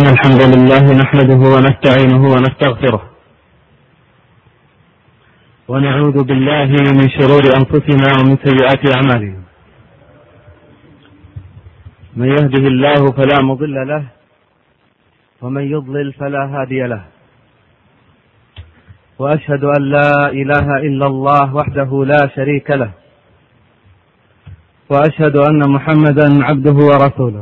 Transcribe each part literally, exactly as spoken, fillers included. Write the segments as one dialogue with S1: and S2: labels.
S1: الحمد لله نحمده ونستعينه ونستغفره ونعوذ بالله من شرور أنفسنا ومن سيئات أعمالنا. من يهده الله فلا مضل له ومن يضلل فلا هادي له، وأشهد أن لا إله إلا الله وحده لا شريك له، وأشهد أن محمدا عبده ورسوله.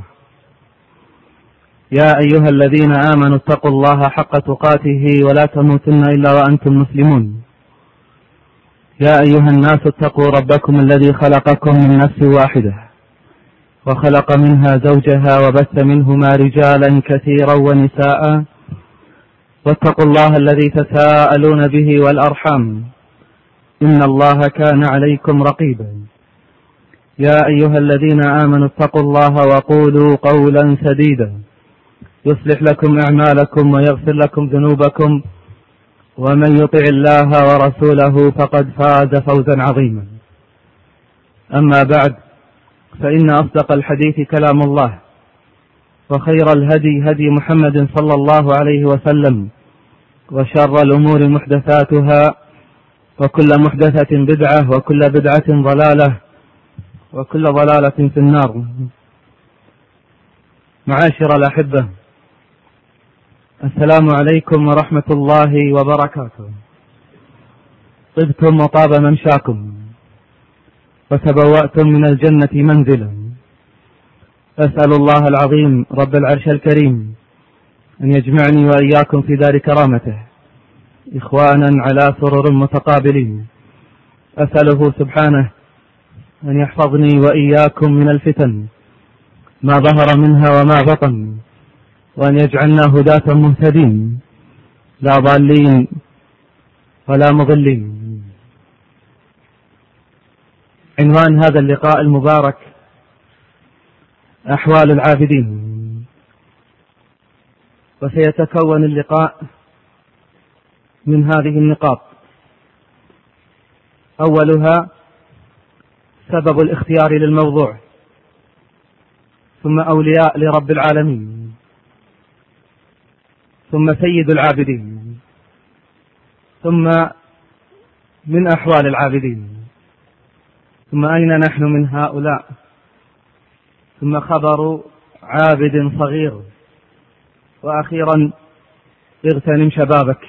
S1: يا أيها الذين آمنوا اتقوا الله حق تقاته ولا تموتن إلا وأنتم مسلمون. يا أيها الناس اتقوا ربكم الذي خلقكم من نفس واحدة وخلق منها زوجها وبث منهما رجالا كثيرا ونساء، واتقوا الله الذي تساءلون به والأرحام إن الله كان عليكم رقيبا. يا أيها الذين آمنوا اتقوا الله وقولوا قولا سديدا يصلح لكم أعمالكم ويغفر لكم ذنوبكم، ومن يطع الله ورسوله فقد فاز فوزا عظيما. أما بعد، فإن أصدق الحديث كلام الله، وخير الهدي هدي محمد صلى الله عليه وسلم، وشر الأمور محدثاتها، وكل محدثة بدعة، وكل بدعة ضلالة، وكل ضلالة في النار. معاشر الأحبة، السلام عليكم ورحمة الله وبركاته. طبتم وطاب ممشاكم وتبوأتم من الجنة منزلا. أسأل الله العظيم رب العرش الكريم أن يجمعني وإياكم في دار كرامته إخوانا على سرر متقابلين. أسأله سبحانه أن يحفظني وإياكم من الفتن ما ظهر منها وما بطن، وأن يجعلنا هداة مهتدين لا ضالين ولا مضلين. عنوان هذا اللقاء المبارك أحوال العابدين، وسيتكون اللقاء من هذه النقاط. أولها سبب الاختيار للموضوع، ثم أولياء لرب العالمين، ثم سيد العابدين، ثم من أحوال العابدين، ثم أين نحن من هؤلاء، ثم خبر عابد صغير، وأخيرا اغتنم شبابك.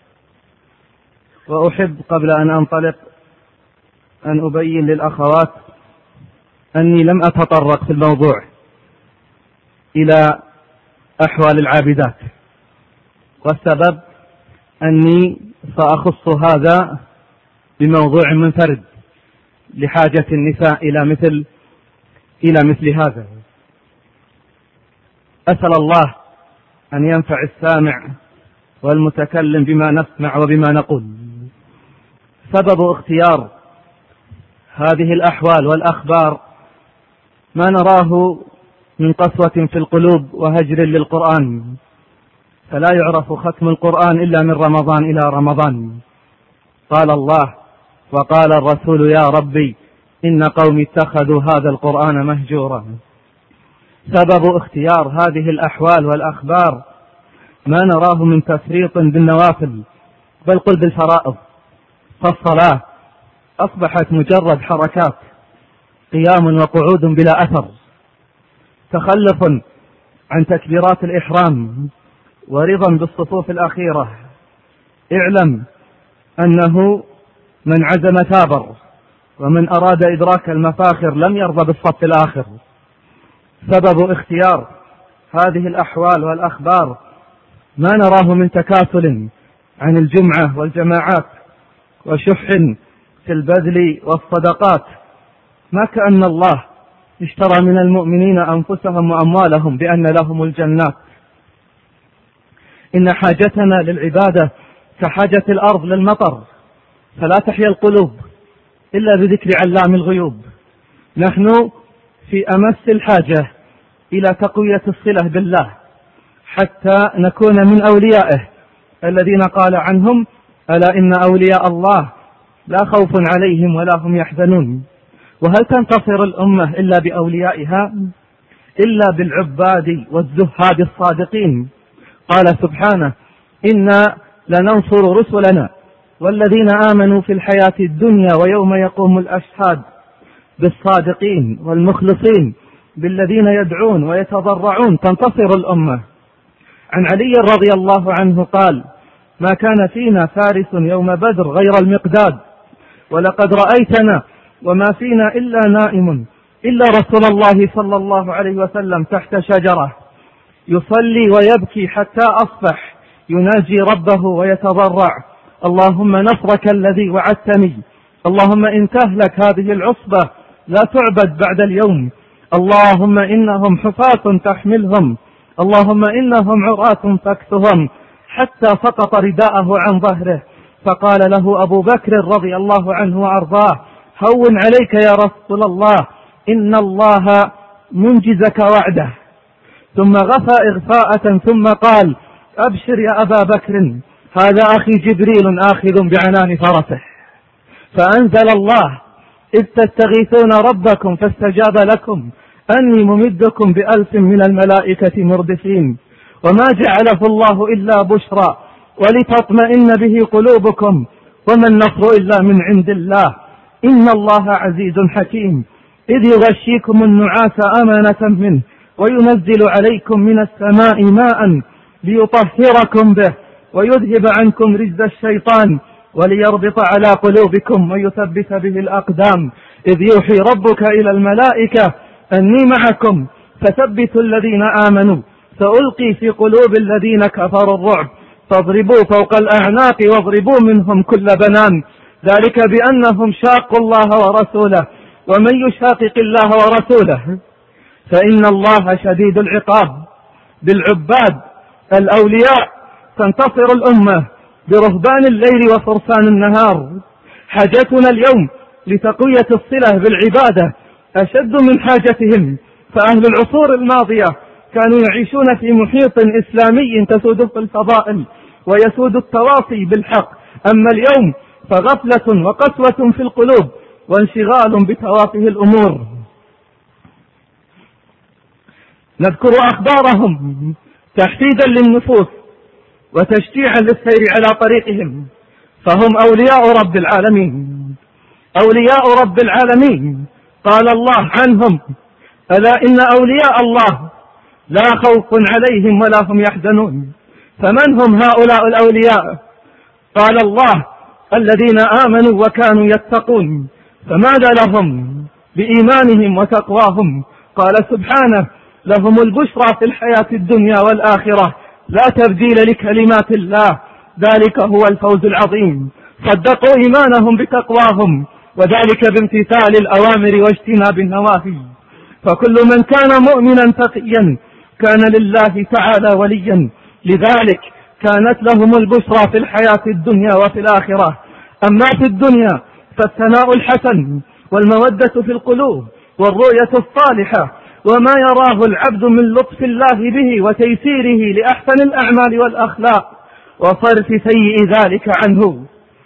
S1: وأحب قبل أن أنطلق أن أبين للأخوات أني لم أتطرق في الموضوع إلى أحوال العابدات، والسبب أني سأخص هذا بموضوع منفرد لحاجة النساء إلى مثل إلى مثل هذا. أسأل الله أن ينفع السامع والمتكلم بما نسمع وبما نقول. سبب اختيار هذه الأحوال والأخبار ما نراه من قسوة في القلوب وهجر للقرآن، فلا يعرف ختم القرآن إلا من رمضان إلى رمضان. قال الله وقال الرسول يا ربي إن قومي اتخذوا هذا القرآن مهجورا. سبب اختيار هذه الأحوال والأخبار ما نراه من تفريط بالنوافل، بل قل بالفرائض. فالصلاة أصبحت مجرد حركات، قيام وقعود بلا أثر، تخلف عن تكبيرات الإحرام، ورضا بالصفوف الأخيرة. اعلم أنه من عزم ثابر، ومن أراد إدراك المفاخر لم يرضى بالصف الآخر. سبب اختيار هذه الأحوال والأخبار ما نراه من تكاسل عن الجمعة والجماعات، وشح في البذل والصدقات، ما كأن الله اشترى من المؤمنين أنفسهم وأموالهم بأن لهم الجنات. إن حاجتنا للعبادة كحاجة الأرض للمطر، فلا تحيا القلوب إلا بذكر علام الغيوب. نحن في أمس الحاجة إلى تقوية الصلة بالله حتى نكون من أوليائه الذين قال عنهم ألا إن أولياء الله لا خوف عليهم ولا هم يحزنون. وهل تنتصر الأمة إلا بأوليائها؟ إلا بالعباد والزهاد الصادقين قال سبحانه: إنا لننصر رسلنا والذين آمنوا في الحياة الدنيا ويوم يقوم الأشهاد، بالصادقين والمخلصين، بالذين يدعون ويتضرعون تنتصر الأمة. عن علي رضي الله عنه قال: ما كان فينا فارس يوم بدر غير المقداد، ولقد رأيتنا وما فينا إلا نائم إلا رسول الله صلى الله عليه وسلم تحت شجرة يصلي ويبكي حتى أصبح يناجي ربه ويتضرع: اللهم نصرك الذي وعدتني، اللهم إن تهلك هذه العصبة لا تعبد بعد اليوم، اللهم إنهم حفاة تحملهم، اللهم إنهم عراة فاكسهم، حتى سقط رداءه عن ظهره. فقال له أبو بكر رضي الله عنه وأرضاه: هون عليك يا رسول الله، إن الله منجزك وعده. ثم غفى إغفاءة ثم قال: أبشر يا أبا بكر، هذا أخي جبريل آخذ بعنان فرسه. فأنزل الله: إذ تستغيثون ربكم فاستجاب لكم أني ممدكم بألف من الملائكة مردفين. وما جعله الله إلا بشرى ولتطمئن به قلوبكم، وما النصر إلا من عند الله، إن الله عزيز حكيم. إذ يغشيكم النعاس أمانة منه وينزل عليكم من السماء ماء ليطهركم به ويذهب عنكم رجز الشيطان وليربط على قلوبكم ويثبت به الأقدام. إذ يوحي ربك إلى الملائكة أني معكم فثبتوا الذين آمنوا سألقي في قلوب الذين كفروا الرعب فاضربوا فوق الأعناق واضربوا منهم كل بنان، ذلك بأنهم شاقوا الله ورسوله، ومن يشاقق الله ورسوله فإن الله شديد العقاب. بالعباد الأولياء تنتصر الأمة، برهبان الليل وفرسان النهار. حاجتنا اليوم لتقوية الصلة بالعبادة أشد من حاجتهم، فأهل العصور الماضية كانوا يعيشون في محيط إسلامي تسود في الفضائل ويسود التواصي بالحق، أما اليوم فغفلة وقسوة في القلوب وانشغال بتوافه الأمور. نذكر أخبارهم تحديدا للنفوس وتشجيعا للسير على طريقهم، فهم أولياء رب العالمين، أولياء رب العالمين. قال الله عنهم: ألا إن أولياء الله لا خوف عليهم ولا هم يحزنون. فمن هم هؤلاء الأولياء؟ قال الله: الذين آمنوا وكانوا يتقون. فماذا لهم بإيمانهم وتقواهم؟ قال سبحانه: لهم البشرى في الحياة الدنيا والآخرة لا تبديل لكلمات الله، ذلك هو الفوز العظيم. صدقوا إيمانهم بتقواهم، وذلك بامتثال الأوامر واجتناب النواهي. فكل من كان مؤمنا تقيا كان لله تعالى وليا، لذلك كانت لهم البشرى في الحياة الدنيا وفي الآخرة. أما في الدنيا فالثناء الحسن والمودة في القلوب والرؤية الصالحة وما يراه العبد من لطف الله به وتيسيره لأحسن الأعمال والأخلاق وصرف سيء ذلك عنه.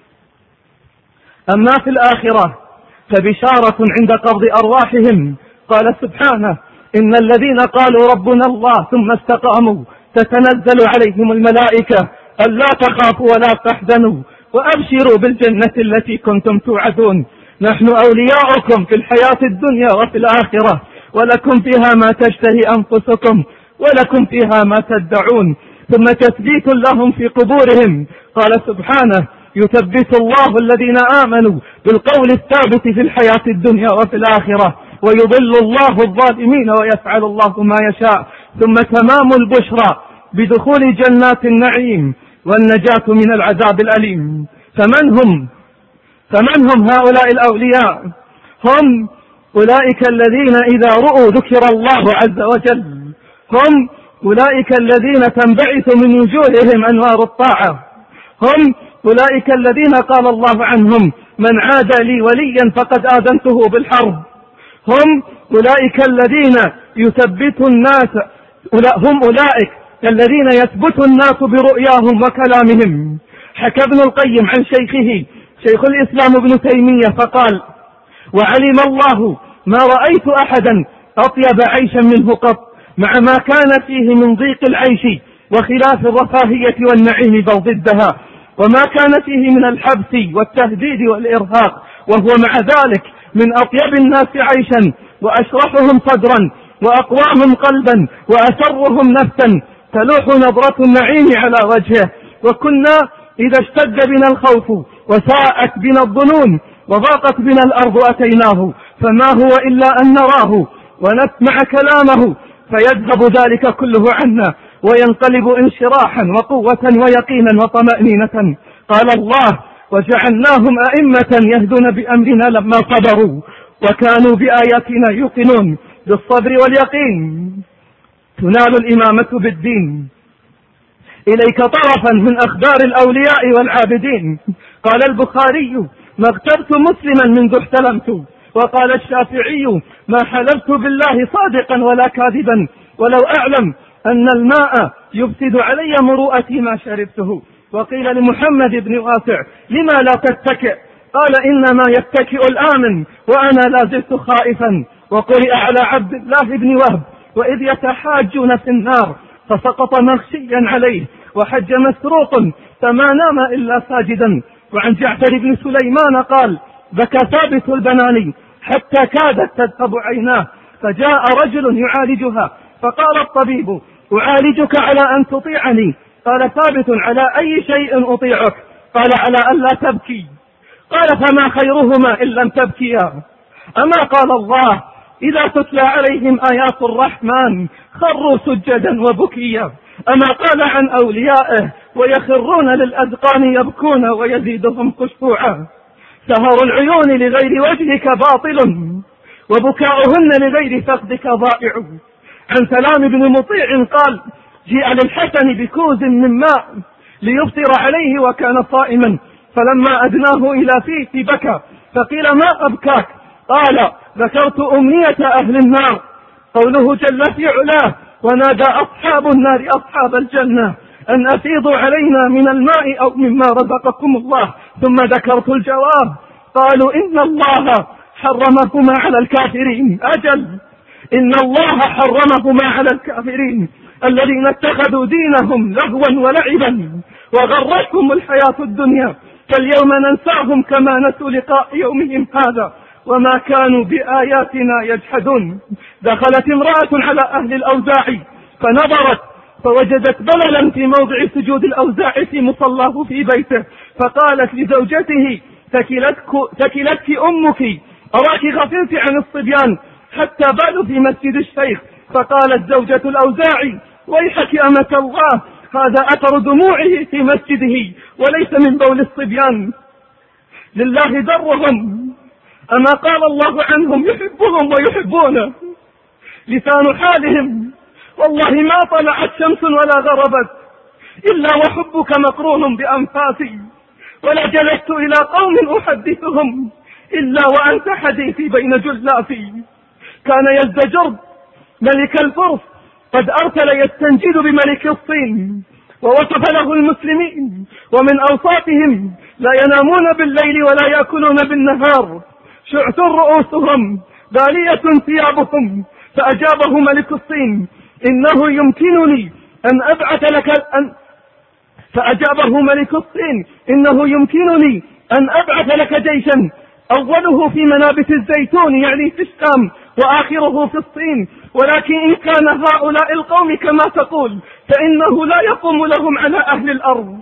S1: أما في الآخرة فبشارة عند قبض أرواحهم. قال سبحانه: إن الذين قالوا ربنا الله ثم استقاموا تتنزل عليهم الملائكة ألا تخافوا ولا تحزنوا وأبشروا بالجنة التي كنتم توعدون، نحن أولياؤكم في الحياة الدنيا وفي الآخرة، ولكم فيها ما تشتهي أنفسكم ولكم فيها ما تدعون. ثم تثبيت لهم في قبورهم. قال سبحانه: يثبت الله الذين آمنوا بالقول الثابت في الحياة الدنيا وفي الآخرة ويضل الله الظالمين ويفعل الله ما يشاء. ثم تمام البشرى بدخول جنات النعيم والنجاة من العذاب الأليم. فمن هم فمن هم هؤلاء الأولياء؟ هم أولئك الذين إذا رؤوا ذكر الله عز وجل، هم أولئك الذين تنبعث من وجوههم أنوار الطاعة، هم أولئك الذين قال الله عنهم: من عاد لي وليا فقد آذنته بالحرب. هم أولئك الذين يثبت الناس، هم أولئك الذين يثبت الناس برؤياهم وكلامهم. حكى ابن القيم عن شيخه شيخ الإسلام ابن تيمية فقال: وعلم الله ما رأيت أحدا أطيب عيشا منه قط، مع ما كان فيه من ضيق العيش
S2: وخلاف الرفاهية والنعيم بل ضدها، وما كان فيه من الحبس والتهديد والإرهاق، وهو مع ذلك من أطيب الناس عيشا وأشرحهم صدرا وأقواهم قلبا وأسرهم نفسا، تلوح نظرة النعيم على وجهه. وكنا إذا اشتد بنا الخوف وساءت بنا الظنون وضاقت بنا الأرض أتيناه، فما هو إلا أن نراه ونسمع كلامه فيذهب ذلك كله عنا وينقلب انشراحا وقوة ويقينا وطمأنينة. قال الله: وجعلناهم أئمة يهدون بأمرنا لما صبروا وكانوا بآياتنا يوقنون. بالصبر واليقين تنال الإمامة بالدين. إليك طرفا من أخبار الأولياء والعابدين. قال البخاري: ما اغتبت مسلما منذ احتلمت. وقال الشافعي: ما حلفت بالله صادقا ولا كاذبا، ولو أعلم أن الماء يفسد علي مروءتي ما شربته. وقيل لمحمد بن واسع: لما لا تتكئ؟ قال: إنما يتكئ الآمن وأنا لا زلت خائفا. وقرئ على عبد الله بن وهب: وإذ يتحاجون في النار فسقط مغشيا عليه وحج مسروق فما نام إلا ساجدا. وعن جعفر بن سليمان قال: بكى ثابت البناني حتى كادت تذهب عيناه، فجاء رجل يعالجها فقال الطبيب: أعالجك على أن تطيعني. قال ثابت: على أي شيء أطيعك؟ قال: على أن لا تبكي. قال: فما خيرهما إن لم تبكيا؟ أما قال الله: إذا تتلى عليهم آيات الرحمن خروا سجدا وبكيا. أما قال عن أوليائه: ويخرون للأذقان يبكون ويزيدهم خشوعا. سهر العيون لغير وجهك باطل وبكاؤهن لغير فقدك ضائع. عن سلام بن مطيع قال: جاء للحسن بكوز من ماء ليفطر عليه وكان صائما، فلما أدناه إلى فيه بكى، فقيل: ما أبكاك؟ قال: ذكرت أمنية أهل النار. قوله جل في علاه: ونادى أصحاب النار أصحاب الجنة أن أفيضوا علينا من الماء أو مما رزقكم الله. ثم ذكرت الجواب، قالوا: إن الله حرمهما على الكافرين. أجل، إن الله حرمهما على الكافرين الذين اتخذوا دينهم لهوا ولعبا وغرتهم الحياة الدنيا، فاليوم ننساهم كما نسوا لقاء يومهم هذا وما كانوا بآياتنا يجحدون. دخلت امرأة على أهل الأوزاعي فنظرت فوجدت بللا في موضع سجود الأوزاعي في مصلاه في بيته، فقالت لزوجته: ثكلتك, ثكلتك أمك، أراك غفلت عن الصبيان حتى بالوا في مسجد الشيخ. فقالت زوجة الأوزاعي: ويحك أمة الله، هذا أثر دموعه في مسجده وليس من بول الصبيان، لله درهم. أما قال الله عنهم: يحبهم ويحبونه. لسان حالهم: والله ما طلعت شمس ولا غربت إلا وحبك مقرون بأنفاسي، ولا جلست إلى قوم أحدثهم إلا وأنت حديثي بين جلافي. كان يزدجرد ملك الفرس قد أرسل يستنجد بملك الصين، ووصف له المسلمين ومن أوصافهم: لا ينامون بالليل ولا يأكلون بالنهار، شعث رؤوسهم، بالية ثيابهم. فأجابه ملك الصين: إنه يمكنني أن أبعث لك أن فأجابه ملك الصين: إنه يمكنني أن أبعث لك جيشا أوله في منابت الزيتون يعني في الشام وآخره في الصين، ولكن إن كان هؤلاء القوم كما تقول فإنه لا يقوم لهم على أهل الأرض.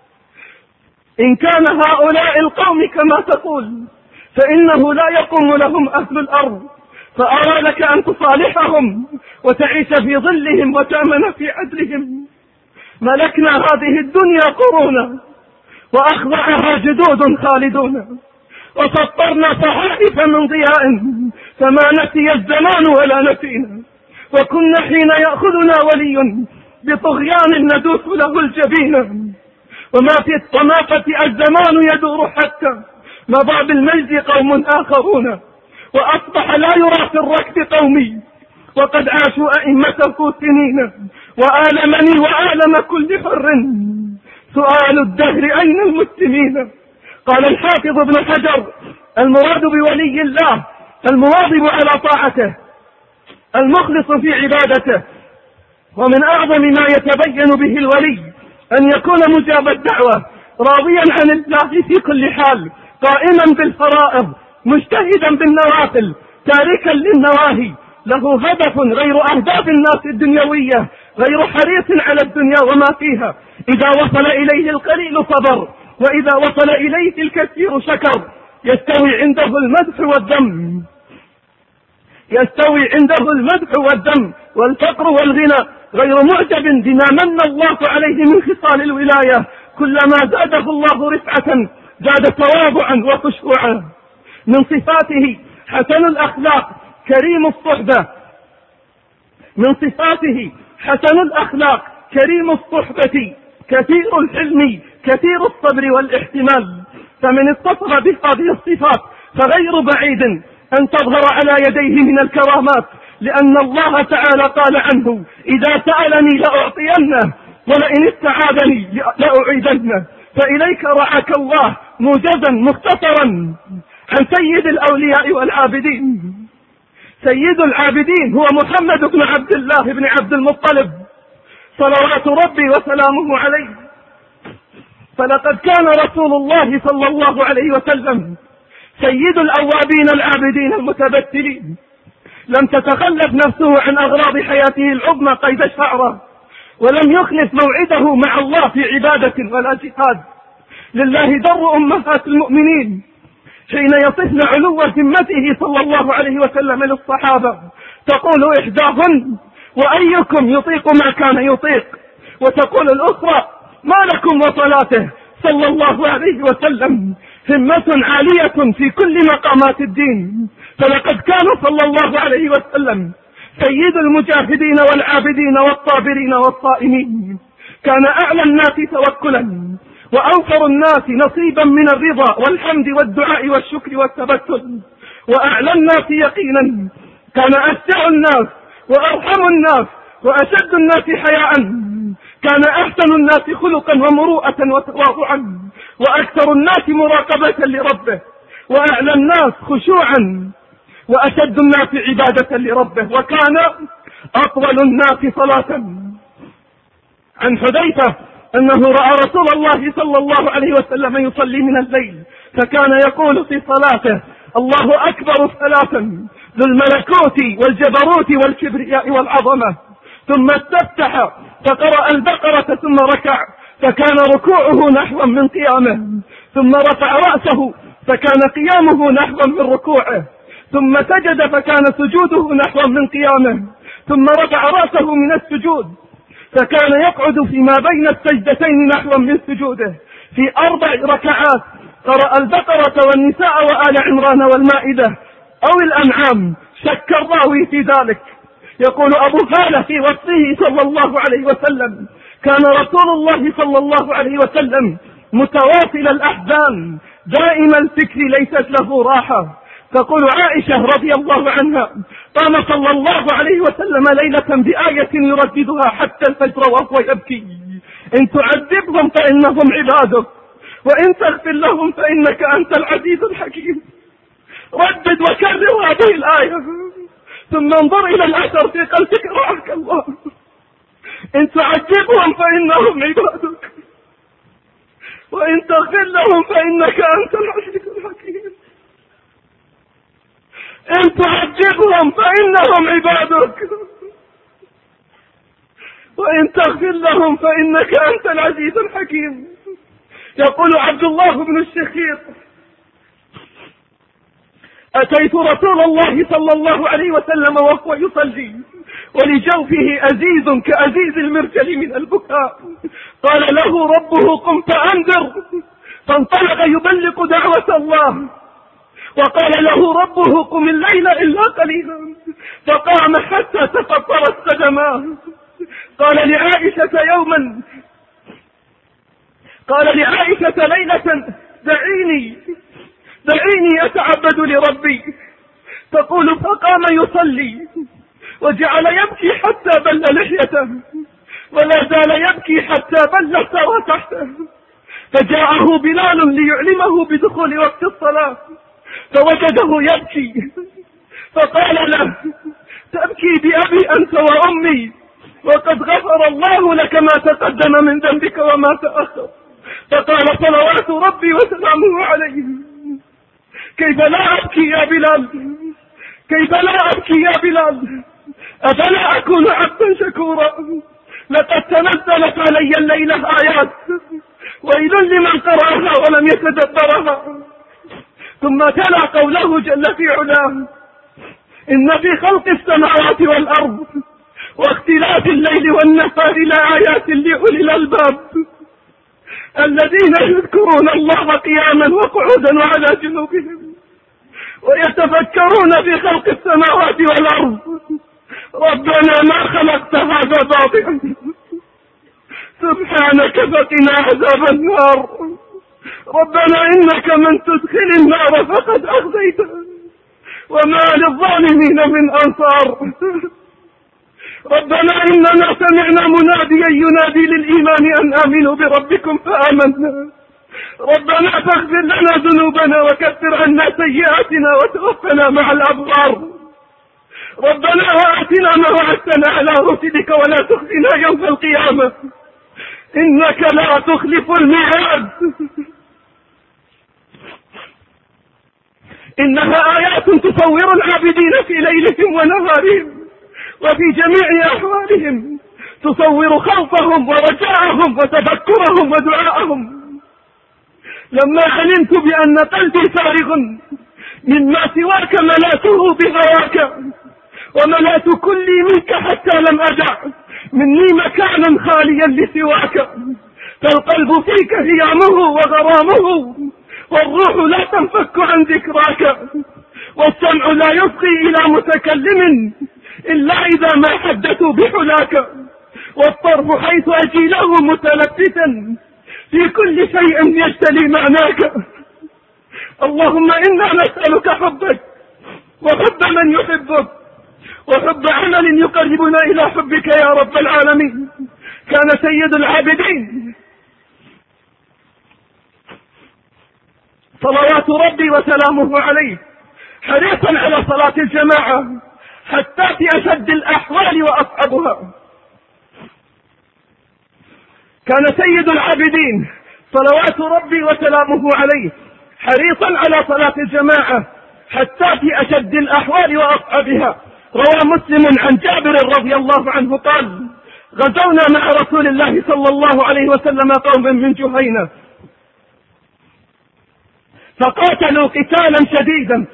S2: إن كان هؤلاء القوم كما تقول فإنه لا يقوم لهم أهل الأرض، فأرى لك أن تصالحهم وتعيش في ظلهم وتأمن في عدلهم. ملكنا هذه الدنيا قرونا وأخضعها جدود خالدون، وسطرنا صحائف من ضياء فما نسي الزمان ولا نسينا، وكنا حين يأخذنا ولي بطغيان ندوس له الجبين، وما في وما فتئ الزمان يدور حتى مضى بالمجد قوم آخرون، وأصبح لا يرى في الركب قومي وقد عاشوا أئمته سنين، وآلمني وآلم كل حر سؤال الدهر أين المسلمين. قال الحافظ ابن حجر: المراد بولي الله المواظب على طاعته، المخلص في عبادته، ومن أعظم ما يتبين به الولي أن يكون مجاب الدعوة راضيا عن الله في كل حال، قائما بالفرائض، مجتهدا بالنوافل، تاركا للنواهي، له هدف غير أهداف الناس الدنيوية، غير حريص على الدنيا وما فيها. إذا وصل إليه القليل صبر، وإذا وصل إليه الكثير شكر. يستوي عنده المدح والذم، يستوي عنده المدح والذم والفقر والغنى، غير معجب بما من الله عليه من خصال الولاية. كلما زاده الله رفعة زاد تواضعا وخشوعا. من صفاته حسن الأخلاق كريم الصحبة، من صفاته حسن الأخلاق كريم الصحبة كثير الحلم كثير الصبر والاحتمال. فمن اتصف بهذه الصفات فغير بعيد أن تظهر على يديه من الكرامات، لأن الله تعالى قال عنه: إذا سألني لأعطينه ولئن استعاذني لأعيذنه. فإليك رعاك الله موجزا مختصرا عن سيد الأولياء والعابدين. سيد العابدين هو محمد بن عبد الله بن عبد المطلب صلوات ربي وسلامه عليه. فلقد كان رسول الله صلى الله عليه وسلم سيد الأوابين العابدين المتبتلين. لم تتخلف نفسه عن أغراض حياته العظمى قيد شعره، ولم يخلف موعده مع الله في عبادة ولا جهاد. لله در أمهات المؤمنين حين يصفن علو همته صلى الله عليه وسلم للصحابة، تقول إحداهن: وأيكم يطيق ما كان يطيق؟ وتقول الأخرى: ما لكم وصلاته صلى الله عليه وسلم همة عالية في كل مقامات الدين. فلقد كان صلى الله عليه وسلم سيد المجاهدين والعابدين والصابرين والصائمين. كان أعلى الناس توكلا وأوفر الناس نصيبا من الرضا والحمد والدعاء والشكر والتبتل، وأعلى الناس يقينا. كان أشجع الناس وأرحم الناس وأشد الناس حياء. كان أحسن الناس خلقا ومروءة وتواضعا، وأكثر الناس مراقبة لربه، وأعلى الناس خشوعا، وأشد الناس عبادة لربه، وكان أطول الناس صلاة. عن حذيفة أنه رأى رسول الله صلى الله عليه وسلم يصلي من الليل، فكان يقول في صلاته: الله أكبر ثلاثا ذو الملكوت والجبروت والكبرياء والعظمة. ثم استفتح فقرأ البقرة ثم ركع، فكان ركوعه نحوا من قيامه، ثم رفع رأسه فكان قيامه نحوا من ركوعه، ثم سجد فكان سجوده نحوا من قيامه، ثم رفع رأسه من السجود فكان يقعد فيما بين السجدتين نحوا من سجوده. في أربع ركعات قرأ البقرة والنساء وآل عمران والمائدة أو الأنعام، شك الراوي في ذلك. يقول أبو هالة في وصفه صلى الله عليه وسلم: كان رسول الله صلى الله عليه وسلم متواصل الأحزان دائم الفكر ليست له راحة. تقول عائشة رضي الله عنها: قام صلى الله عليه وسلم ليلة بآية يرددها حتى الفجر وهو يبكي: إن تعذبهم فإنهم عبادك، وإن تغفر لهم فإنك أنت العزيز الحكيم. ردد وكرر هذه الآية، ثم انظر إلى الأثر في قلبك رعاك الله. إن تعذبهم فإنهم عبادك، وإن تغفر لهم فإنك أنت العزيز الحكيم. إن تعذبهم فإنهم عبادك، وإن تغفر لهم فإنك أنت العزيز الحكيم. يقول عبد الله بن الشخير: أتيت رسول الله صلى الله عليه وسلم وهو يصلي ولجوفه أزيز كأزيز المرجل من البكاء. قال له ربه: قم فأنذر. فانطلق يبلغ دعوة الله. وقال له ربه: قم الليل إلا قليلا. فقام حتى تفطرت قدماه. قال لعائشة يوما قال لعائشة ليلة: دعيني دعيني أتعبد لربي. تقول: فقام يصلي وجعل يبكي حتى بل لحيته، ولا زال يبكي حتى بل سوى تحته. فجاءه بلال ليعلمه بدخول وقت الصلاة، فوجده يبكي، فقال له: تبكي بأبي أنت وأمي وقد غفر الله لك ما تقدم من ذنبك وما تأخر. فقال صلوات ربي وسلامه عليه: كيف لا أبكي يا بلال، كيف لا أبكي يا بلال، أفلا أكون عبدا شكورا. لقد تنزلت علي الليلة آيات، ويل لمن قرأها ولم يتدبرها. ثم تلا قوله جل في علاه: إن في خلق السماوات والأرض واختلاف الليل والنهار لآيات لأولي الألباب الذين يذكرون الله قياما وقعودا وعلى جنوبهم ويتفكرون في خلق السماوات والأرض ربنا ما خلقت هذا باطلا سبحانك فقنا عذاب النار. ربنا إنك من تدخل النار فقد أخزيته وما للظالمين من أنصار. ربنا إننا سمعنا مناديا ينادي للإيمان أن آمنوا بربكم فآمنا. ربنا فاغفر لنا ذنوبنا وكفر عنا سيئاتنا وتوفنا مع الأبرار. ربنا وآتنا ما وعدتنا على رسلك ولا تخزنا يوم القيامة إنك لا تخلف الميعاد. إنها آيات تصور العابدين في ليلهم ونهارهم وفي جميع أحوالهم، تصور خوفهم ورجاءهم وتفكرهم ودعاءهم. لما علمت بأن قلبي فارغ مما سواك ملأته بهواك وملأت كلي منك حتى لم أدع مني مكانا خاليا لسواك. فالقلب فيك هيامه وغرامه والروح لا تنفك عن ذكراك والسمع لا يصغي إلى متكلم إلا إذا ما حدثوا بحلاك والطرف حيث أجيله متلفتا في كل شيء يجتلي معناك. اللهم إنا نسألك حبك وحب من يحبك وحب عمل يقربنا إلى حبك يا رب العالمين. كان سيد العابدين صلوات ربي وسلامه عليه حريصا على صلاة الجماعة حتى في أشد الأحوال وأصعبها. كان سيد العابدين صلوات ربي وسلامه عليه حريصا على صلاة الجماعة حتى في أشد الأحوال وأصعبها. روى مسلم عن جابر رضي الله عنه قال: غزونا مع رسول الله صلى الله عليه وسلم قوما من جهينة فقاتلوا قتالا شديدا،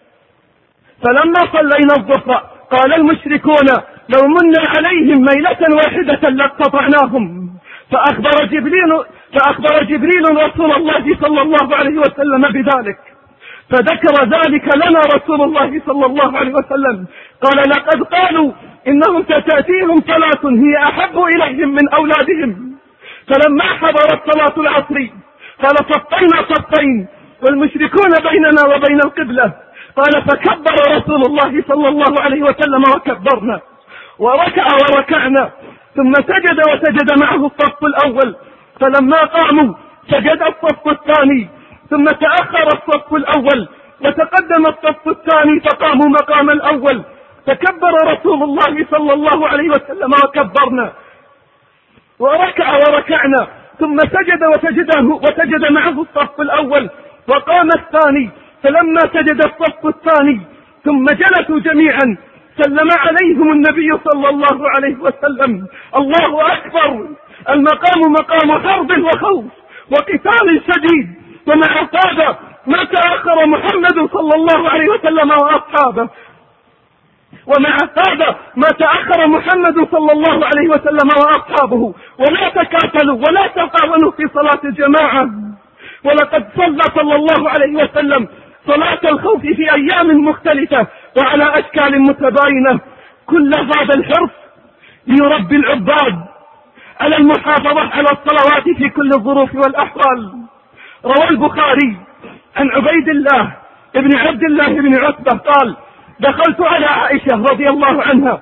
S2: فلما صلينا الظهر قال المشركون: لو منا عليهم ميلة واحدة لاقتطعناهم. فأخبر جبريل, فأخبر جبريل رسول الله صلى الله عليه وسلم بذلك، فذكر ذلك لنا رسول الله صلى الله عليه وسلم قال: لقد قالوا إنهم ستأتيهم صلاة هي أحب إليهم من أولادهم. فلما حضرت صلاة العصر قال: صفينا صفين والمشركون بيننا وبين القبلة. قال: فكبر رسول الله صلى الله عليه وسلم وكبرنا وركع وركعنا، ثم سجد وسجد معه الصف الأول. فلما قاموا سجد الصف الثاني، ثم تأخر الصف الأول وتقدم الصف الثاني فقاموا مقام الأول. فكبر رسول الله صلى الله عليه وسلم وكبرنا وركع وركعنا، ثم سجد وسجد, وسجد معه الصف الأول وقام الثاني. فلما سجد الصف الثاني ثم جلسوا جميعا سلم عليهم النبي صلى الله عليه وسلم: الله أكبر. المقام مقام حرب وخوف وقتال شديد، ومع هذا ما تأخر محمد صلى الله عليه وسلم وأصحابه ومع هذا ما تأخر محمد صلى الله عليه وسلم وأصحابه ولا تكاتلوا ولا تقاونوا في صلاة الجماعة. ولقد صلى صلى الله عليه وسلم صلاة الخوف في أيام مختلفة وعلى أشكال متباينة. كل هذا الحرص ليربي العباد على المحافظة على الصلوات في كل الظروف والأحوال. روى البخاري عن عبيد الله ابن عبد الله بن عتبة قال: دخلت على عائشة رضي الله عنها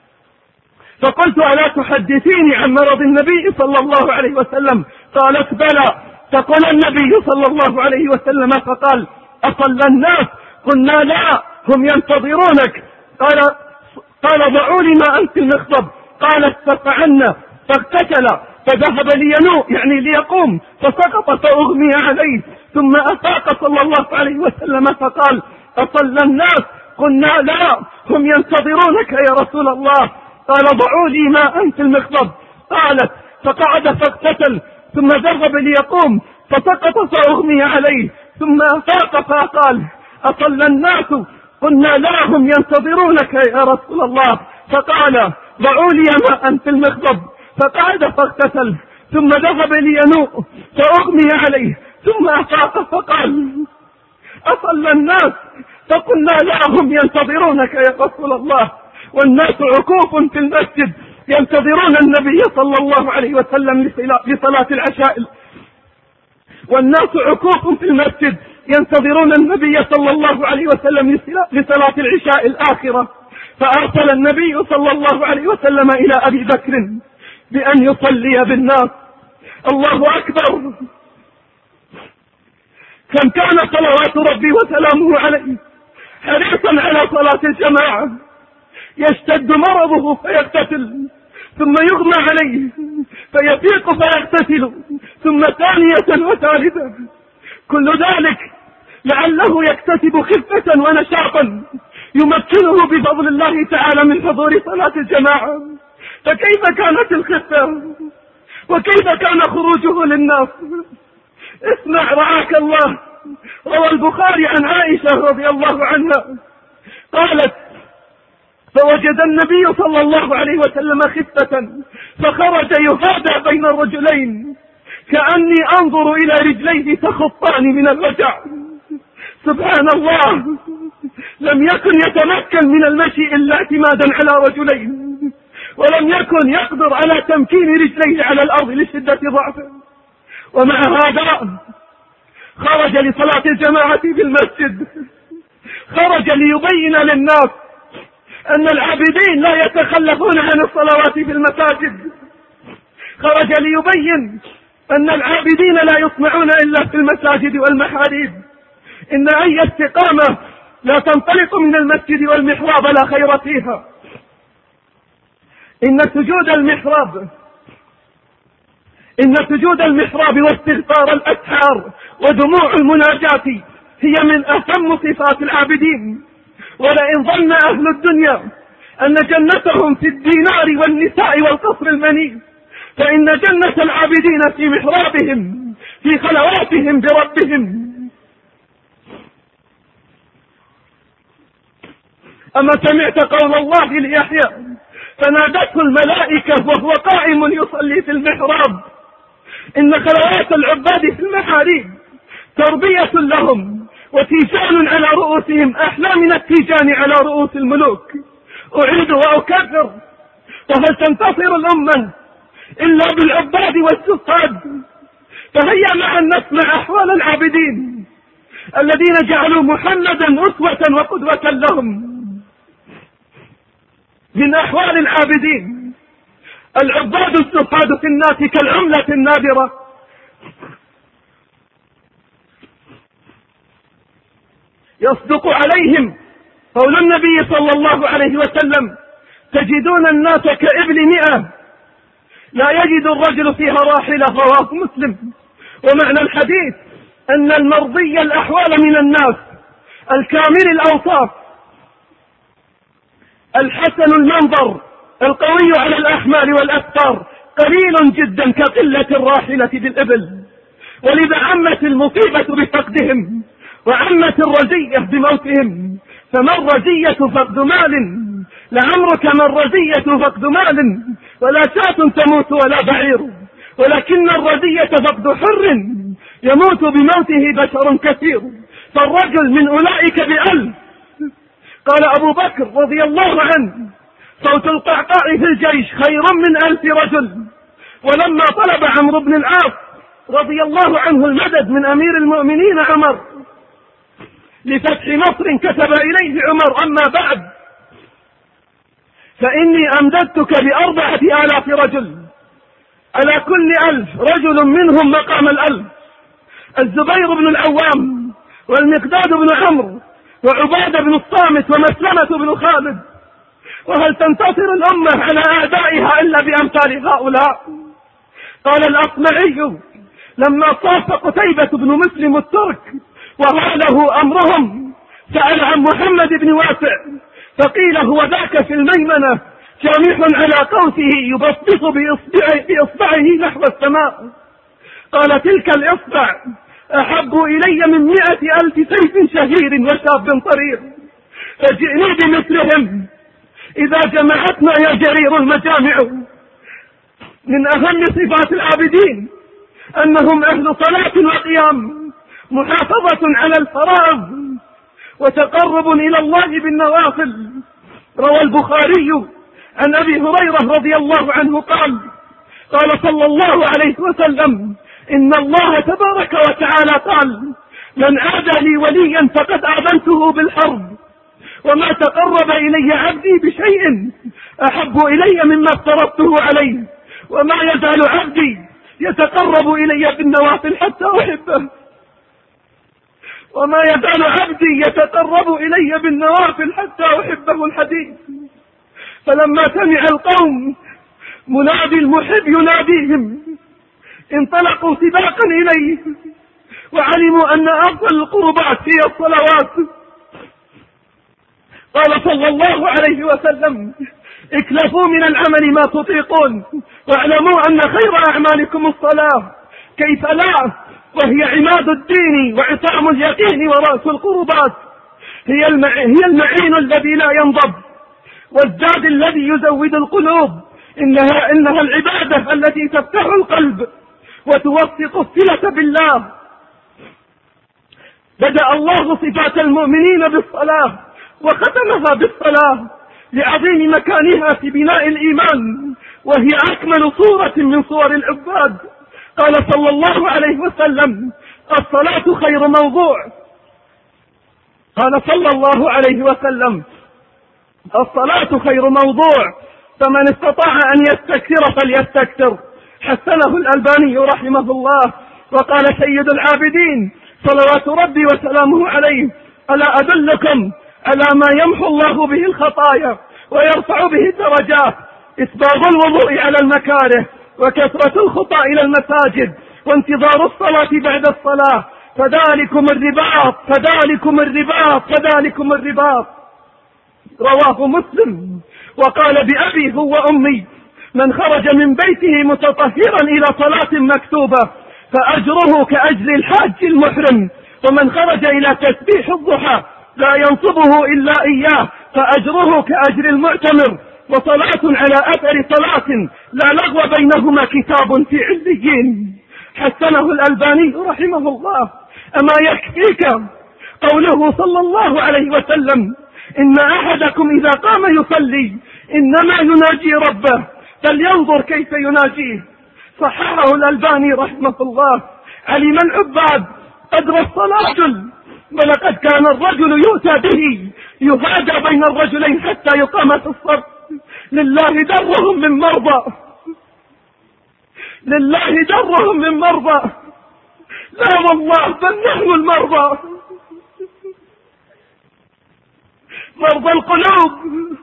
S2: فقلت: ألا تحدثيني عن مرض النبي صلى الله عليه وسلم؟ قالت: بلى. فقال النبي صلى الله عليه وسلم فقال: أصلى الناس؟ قلنا: لا، هم ينتظرونك. قال قال ضعوا لي ما أنت المخطب. قالت ففعلنا فاغتسل فذهب لينوء يعني ليقوم فسقط فأغمي عليه، ثم أفاق صلى الله عليه وسلم فقال أصلى الناس؟ قلنا لا، هم ينتظرونك يا رسول الله. قال ضعوا لي ماء في المخضب. قالت فقعد فاغتسل ثم ذهب ليقوم فسقط فأغمي عليه، ثم أفاق فقال أصلى الناس؟ قلنا لا، هم ينتظرونك يا رسول الله. فقال ضعوا لي ماء في المخضب، فقعد فاغتسل ثم ذهب لينوء فأغمي عليه، ثم أفاق فقال أصلى الناس؟ فقلنا لا، هم ينتظرونك يا رسول الله. والناس عكوف في المسجد ينتظرون النبي صلى الله عليه وسلم لصلاة العشاء، والناس عكوف في المسجد ينتظرون النبي صلى الله عليه وسلم لصلاة العشاء الآخرة. فأرسل النبي صلى الله عليه وسلم إلى أبي بكر بأن يصلي بالناس. الله أكبر، كم كان صلوات ربي وسلامه عليه حريصا على صلاة الجماعة، يشتد مرضه فيغتسل ثم يغمى عليه فيفيق فيغتسل ثم ثانية وثالثة، كل ذلك لعله يكتسب خفة ونشاطا يمكنه بفضل الله تعالى من حضور صلاة الجماعة. فكيف كانت الخفة وكيف كان خروجه للناس؟ اسمع رعاك الله، روى البخاري عن عائشة رضي الله عنها قالت فوجد النبي صلى الله عليه وسلم خفة فخرج يهادى بين الرجلين كأني أنظر إلى رجليه تخطان من الوجع. سبحان الله، لم يكن يتمكن من المشي إلا اعتمادا على رجلين، ولم يكن يقدر على تمكين رجليه على الأرض لشدة ضعفه، ومع هذا خرج لصلاة الجماعة في المسجد، خرج ليبين للناس أن العابدين لا يتخلفون عن الصلوات في المساجد، خرج ليبين أن العابدين لا يصنعون إلا في المساجد والمحاريب، إن أي استقامة لا تنطلق من المسجد والمحراب لا خير فيها، إن سجود المحراب إن سجود المحراب واستغفار الأسحار ودموع المناجاة هي من أهم صفات العابدين. ولئن ظن أهل الدنيا أن جنتهم في الدينار والنساء والقصر المنيف، فإن جنة العابدين في محرابهم في خلواتهم بربهم. أما سمعت قول الله ليحيى فنادته الملائكة وهو قائم يصلي في المحراب إن خلوات العباد في المحاريب تربية لهم وتيجان على رؤوسهم أحلى من التيجان على رؤوس الملوك. أعيد وأكرر، وهل تنتصر الأمة إلا بالعباد والسفاد؟ فهيا معا نسمع أحوال العابدين الذين جعلوا محمدا أسوة وقدوة لهم. من أحوال العابدين العباد السفاد في الناس كالعملة النادرة، يصدق عليهم قول النبي صلى الله عليه وسلم تجدون الناس كإبل مئة لا يجد الرجل فيها راحلة، رواه مسلم. ومعنى الحديث أن المرضي الأحوال من الناس الكامل الأوصاف الحسن المنظر القوي على الأحمال والأسفار قليل جدا كقلة الراحلة بالإبل، ولذا عمت المصيبة بفقدهم وعمت الرزية بموتهم. فما الرزية فقد مال، لعمرك ما الرزية فقد مال، ولا شاة تموت ولا بعير، ولكن الرزية فقد حر يموت بموته بشر كثير. فالرجل من أولئك بألف. قال أبو بكر رضي الله عنه صوت القعقاع في الجيش خير من ألف رجل. ولما طلب عمرو بن العاص رضي الله عنه المدد من أمير المؤمنين عمر لفتح مصر كتب إليه عمر أما بعد فإني أمددتك بأربعة آلاف رجل، على كل ألف رجل منهم مقام الألف. الزبير بن العوام والمقداد بن عمرو وعبادة بن الصامت ومسلمة بن خالد وهل تنتصر الأمة على أعدائها إلا بأمثال هؤلاء؟ قال الأصمعي لما صاف قتيبة بن مسلم الترك وهاله أمرهم سأل عن محمد بن واسع فقيل هو ذاك في الميمنة جامح على قوسه يبسط بإصبعه, بإصبعه نحو السماء. قال تلك الإصبع أحب إلي من مئة ألف سيف شهير وشاب طرير، فجئني بمثلهم إذا جمعتنا يا جرير المجامع. من أهم صفات العابدين أنهم أهل صلاة وقيام، محافظة على الفرائض وتقرب إلى الله بالنوافل. روى البخاري عن أبي هريرة رضي الله عنه قال قال صلى الله عليه وسلم إن الله تبارك وتعالى قال من عادى لي وليا فقد آذنته بالحرب، وما تقرب إلي عبدي بشيء أحب إلي مما افترضته عليه، وما يزال عبدي يتقرب إلي بالنوافل حتى أحبه وما يزال عبدي يتقرب إلي بالنوافل حتى أحبه. الحديث. فلما سمع القوم منادي المحب يناديهم انطلقوا سباقا إليه، وعلموا أن أفضل القربات هي الصلوات. قال صلى الله عليه وسلم اكلفوا من العمل ما تطيقون، واعلموا أن خير أعمالكم الصلاة، كيف لا وهي عماد الدين وعصام اليقين ورأس القربات، هي هي المعين الذي لا ينضب والزاد الذي يزود القلوب. إنها, إنها العبادة التي تفتح القلب وتوثق الصلة بالله. بدأ الله صفات المؤمنين بالصلاة وختمها بالصلاة لعظيم مكانها في بناء الإيمان، وهي أكمل صورة من صور العباد. قال صلى الله عليه وسلم الصلاة خير موضوع. قال صلى الله عليه وسلم الصلاة خير موضوع، فمن استطاع أن يستكثر فليستكثر. حسنه الألباني رحمه الله. وقال سيد العابدين صلوات ربي وسلامه عليه ألا أدلكم على ما يمحو الله به الخطايا ويرفع به الدرجات؟ إسباغ الوضوء على المكاره، وكثرة الخطى إلى المساجد، وانتظار الصلاة بعد الصلاة، فذلكم الرباط فذلكم الرباط فذلكم الرباط. رواه مسلم. وقال بأبي هو أمي من خرج من بيته متطهرا إلى صلاة مكتوبة فأجره كأجر الحاج المحرم، ومن خرج إلى تسبيح الضحى لا ينصبه إلا إياه فأجره كأجر المعتمر، وصلاة على أثر صلاة لا لغو بينهما كتاب في عليين. حسنه الألباني رحمه الله. أما يكفيك قوله صلى الله عليه وسلم إن أحدكم إذا قام يصلي إنما يناجي ربه فلينظر كيف يناجيه. صححه الألباني رحمه الله. علم العباد قدر الصلاة، ولقد كان الرجل يؤتى به يهادى بين الرجلين حتى يقام في الصف. لله درهم من مرضى لله درهم من مرضى لا والله بل نحن المرضى، مرضى القلوب.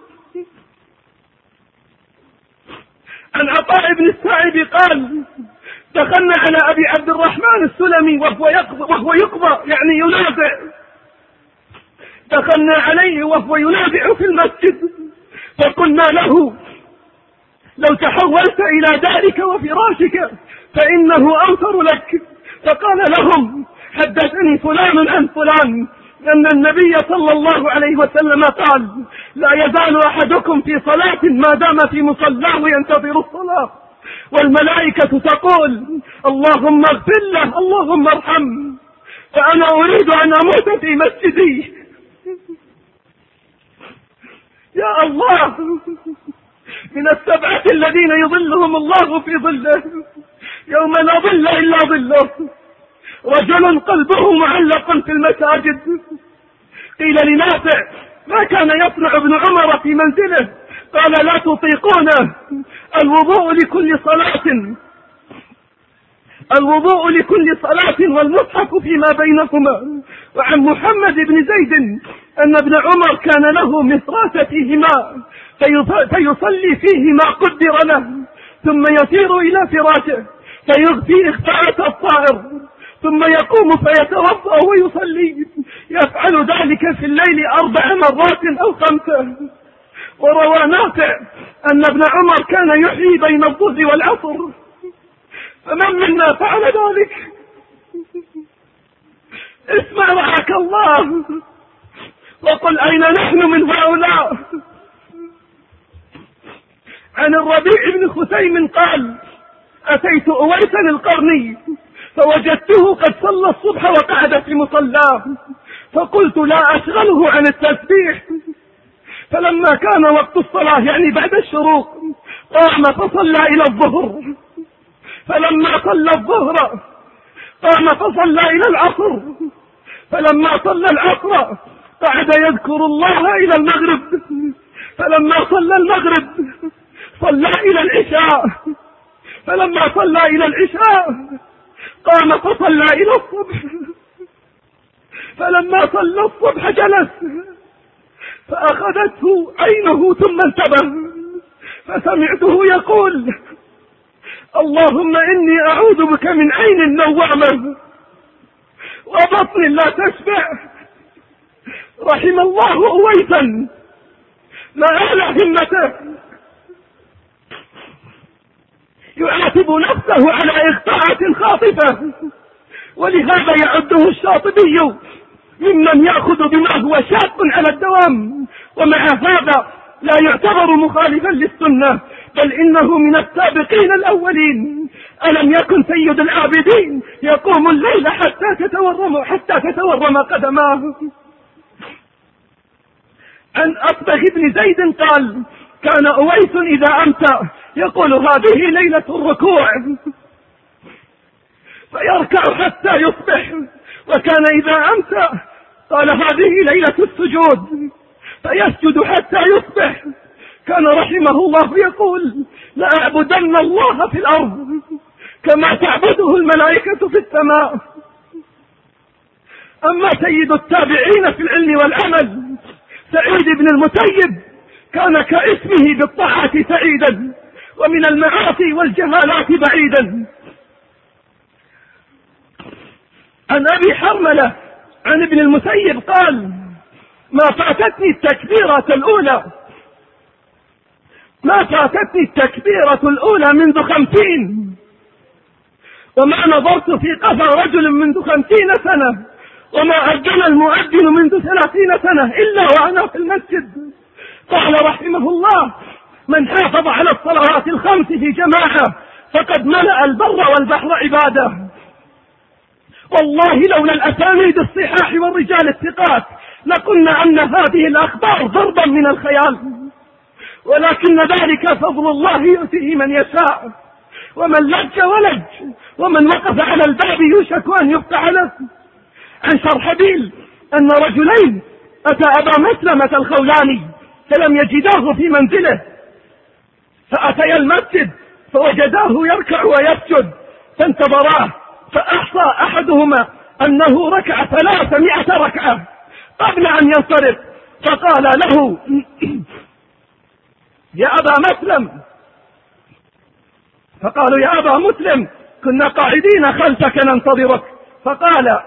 S2: عن عطاء بن السائب قال دخلنا على أبي عبد الرحمن السلمي وهو يقضى, وهو يقضى يعني ينازع دخلنا عليه وهو ينازع في المسجد، فقلنا له لو تحولت إلى دارك وفراشك فإنه أوثر لك. فقال لهم حدثني فلان عن فلان أن النبي صلى الله عليه وسلم قال لا يزال أحدكم في صلاة ما دام في مصلاه ينتظر الصلاة، والملائكة تقول اللهم اغفر له اللهم ارحم، فأنا أريد أن أموت في مسجدي. يا الله، من السبعة الذين يظلهم الله في ظله يوم لا ظل إلا ظله رجل قلبه معلق في المساجد. قيل لنافع ما كان يصنع ابن عمر في منزله؟ قال لا تطيقونه، الوضوء لكل صلاة الوضوء لكل صلاة والمصحف فيما بينهما. وعن محمد بن زيد أن ابن عمر كان له مصراتة فيه ماء، فيصلي فيه ما قدر له، ثم يسير إلى فراشه فيغفي إغفاءة الطائر، ثم يقوم فيتوضأ ويصلي، يفعل ذلك في الليل أربع مرات أو خمسة. وروى نافع أن ابن عمر كان يحيي بين الظهر والعصر، فمن منا فعل ذلك؟ اسمع رعاك الله وقل أين نحن من هؤلاء. عن الربيع بن خثيم قال: أتيت أويسا القرني فوجدته قد صلى الصبح وقعد في مصلاه، فقلت لا أشغله عن التسبيح، فلما كان وقت الصلاة يعني بعد الشروق قام فصلى إلى الظهر، فلما صلى الظهر قام فصلى إلى العصر، فلما صلى العصر قعد يذكر الله إلى المغرب، فلما صلى المغرب صلى إلى العشاء، فلما صلى إلى العشاء قام فصلى إلى الصبح، فلما صلى الصبح جلس فأخذته عينه ثم انتبه، فسمعته يقول: اللهم إني أعوذ بك من عين نوامة وبطن لا تشبع. رحم الله أويسا ما أعلى همته، يعاتب نفسه على إخطاءات خاطفة، ولهذا يعده الشاطبي ممن يأخذ بما هو شاق على الدوام، ومع هذا لا يعتبر مخالفا للسنة، بل إنه من السابقين الأولين. ألم يكن سيد العابدين يقوم الليل حتى تتورم حتى تتورم قدماه؟ عن أصبغ بن زيد قال: كان أويس إذا أمسى يقول هذه ليلة الركوع، فيركع حتى يصبح، وكان إذا أمسى قال هذه ليلة السجود، فيسجد حتى يصبح. كان رحمه الله يقول: لأعبدن الله في الأرض كما تعبده الملائكة في السماء. أما سيد التابعين في العلم والعمل سعيد بن المسيب كان كاسمه بالطاعة سعيدا، ومن المعاصي والجهالات بعيدا. عن أبي حرملة عن ابن المسيب قال: ما فاتتني التكبيرة الأولى ما فاتتني التكبيرة الأولى منذ خمسين، وما نظرت في قفا رجل منذ خمسين سنة، وما أذن المؤذن منذ ثلاثين سنة إلا وأنا في المسجد. قال رحمه الله: من حافظ على الصلوات الخمس في جماعة فقد ملأ البر والبحر عبادة. والله لولا الأسانيد الصحاح والرجال الثقات لقلنا أن هذه الأخبار ضربا من الخيال، ولكن ذلك فضل الله يؤتيه من يشاء، ومن لج ولج، ومن وقف على الباب يوشك أن يفتح له. عن شرحبيل أن رجلين أتى أبا مسلمة الخولاني فلم يجداه في منزله، فأتيا المسجد فوجداه يركع ويسجد، فانتظراه، فأحصى أحدهما أنه ركع ثلاثمائة ركعة قبل أن ينصرف، فقال له: يا أبا مسلم فقالوا: يا أبا مسلم كنا قاعدين خلفك ننتظرك. فقال: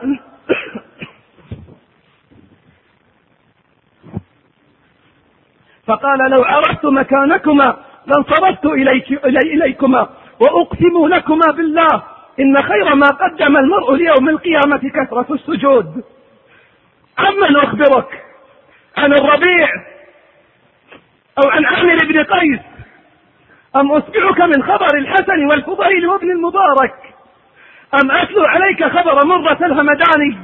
S2: فقال: لو عرفت مكانكما لانصرفت إليك إلي إليكما، وأقسم لكما بالله إن خير ما قدم المرء ليوم القيامة كثرة السجود. عمن أخبرك؟ عن الربيع أو عن عامر بن قيس؟ أم أسمعك من خبر الحسن والفضيل وابن المبارك؟ أم أتلو عليك خبر مرة الهمداني؟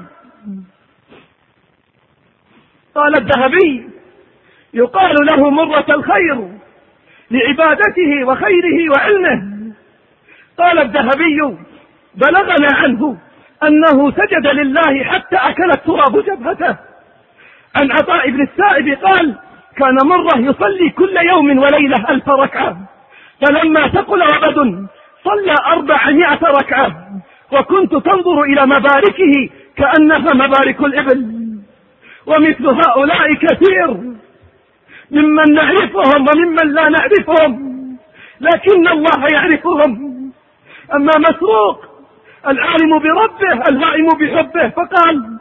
S2: قال الذهبي: يقال له مرة الخير لعبادته وخيره وعلمه. قال الذهبي: بلغنا عنه أنه سجد لله حتى أكل التراب جبهته. عن عطاء بن السائب قال: كان مرة يصلي كل يوم وليلة ألف ركعة، فلما ثقل وبد صلى أربعمائة ركعة، وكنت تنظر إلى مباركه كأنها مبارك الإبل. ومثل هؤلاء كثير. ممن نعرفهم وممن لا نعرفهم، لكن الله يعرفهم. أما مسروق العالم بربه الهائم بحبه فقال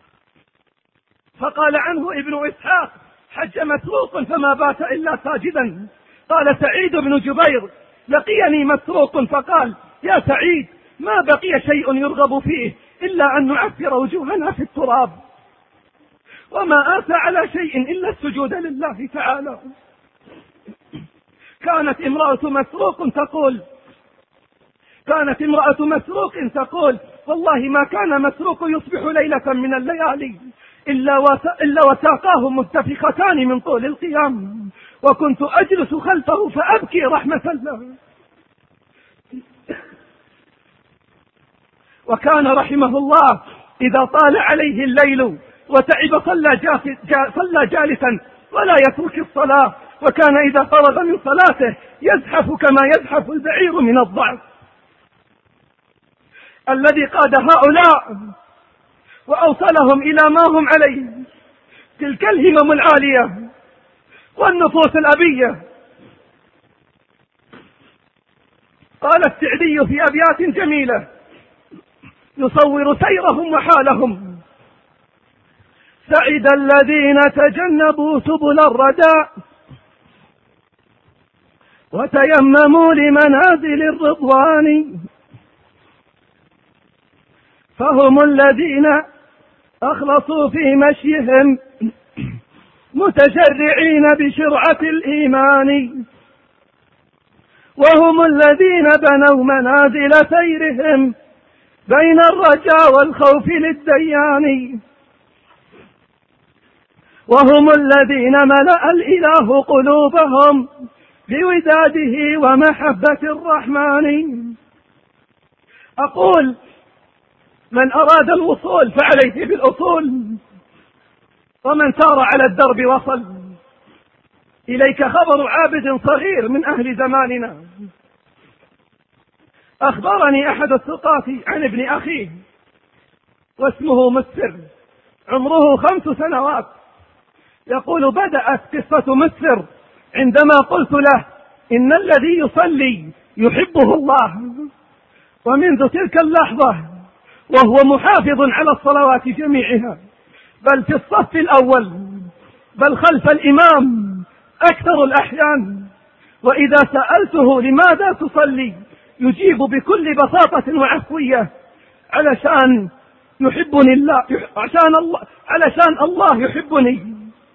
S2: فقال عنه ابن إسحاق: حج مسروق فما بات إلا ساجدا. قال سعيد بن جبير: لقيني مسروق فقال: يا سعيد، ما بقي شيء يرغب فيه إلا أن نعفر وجوهنا في التراب، وما آتى على شيء إلا السجود لله تعالى. كانت امرأة مسروق تقول كانت امرأة مسروق تقول: والله ما كان مسروق يصبح ليلة من الليالي إلا إلا وساقاه متفختان من طول القيام، وكنت أجلس خلفه فأبكي رحمة له. وكان رحمه الله إذا طال عليه الليل وتعب صلى, صلى جالسا ولا يترك الصلاة، وكان إذا فرغ من صلاته يزحف كما يزحف البعير من الضعف. الذي قاد هؤلاء وأوصلهم إلى ما هم عليه تلك الهمم العالية والنفوس الأبية. قال السعدي في أبيات جميلة يصور سيرهم وحالهم: سعد الذين تجنبوا سبل الردى وتيمموا لمنازل الرضوان، فهم الذين أخلصوا في مشيهم متشرعين بشرعة الإيمان، وهم الذين بنوا منازل سيرهم بين الرجاء والخوف للديان، وهم الذين ملأ الإله قلوبهم بوداده ومحبة الرحمن. أقول: من أراد الوصول فعليه بالأصول، ومن سار على الدرب وصل. إليك خبر عابد صغير من أهل زماننا. أخبرني أحد الثقات عن ابن أخيه واسمه مسر، عمره خمس سنوات، يقول: بدأت قصة مسر عندما قلت له: إن الذي يصلي يحبه الله. ومنذ تلك اللحظة وهو محافظ على الصلوات جميعها، بل في الصف الأول، بل خلف الإمام أكثر الأحيان. وإذا سألته لماذا تصلي يجيب بكل بساطة وعفوية: علشان يحبني الله، عشان الله علشان الله يحبني.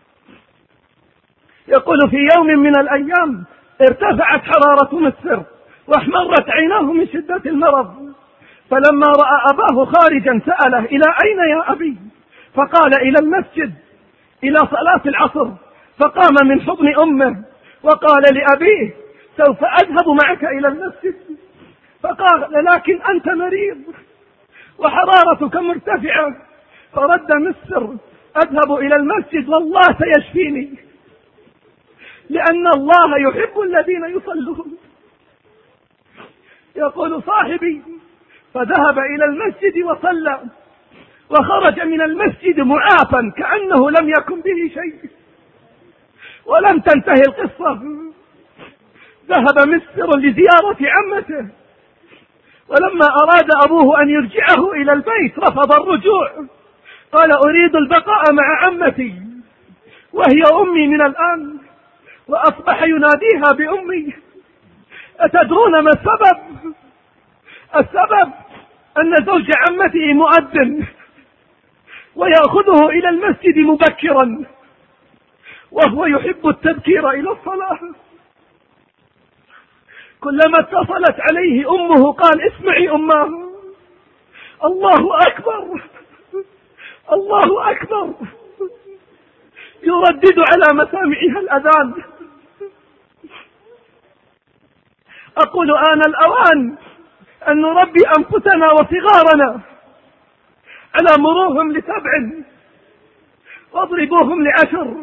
S2: يقول: في يوم من الأيام ارتفعت حرارة مسر واحمرت عيناه من شدة المرض، فلما رأى أباه خارجا سأله: إلى أين يا أبي؟ فقال: إلى المسجد، إلى صلاة العصر. فقام من حضن أمه وقال لأبيه: سوف أذهب معك إلى المسجد. فقال: لكن أنت مريض وحرارتك مرتفعة. فرد مسر: أذهب إلى المسجد والله سيشفيني، لأن الله يحب الذين يصلون. يقول صاحبي: فذهب إلى المسجد وصلى، وخرج من المسجد معافا كأنه لم يكن به شيء. ولم تنتهي القصة، ذهب مسر لزيارة عمته، ولما أراد أبوه أن يرجعه إلى البيت رفض الرجوع، قال: أريد البقاء مع عمتي وهي أمي من الآن. وأصبح يناديها بأمي. أتدرون ما السبب؟ السبب أن زوج عمته مؤذن ويأخذه إلى المسجد مبكرا، وهو يحب التبكير إلى الصلاة. كلما اتصلت عليه أمه قال: اسمعي أماه، الله أكبر الله أكبر، يردد على مسامعها الأذان. أقول: آن الأوان أن نربي أنفسنا وصغارنا على مروهم لسبع واضربوهم لعشر.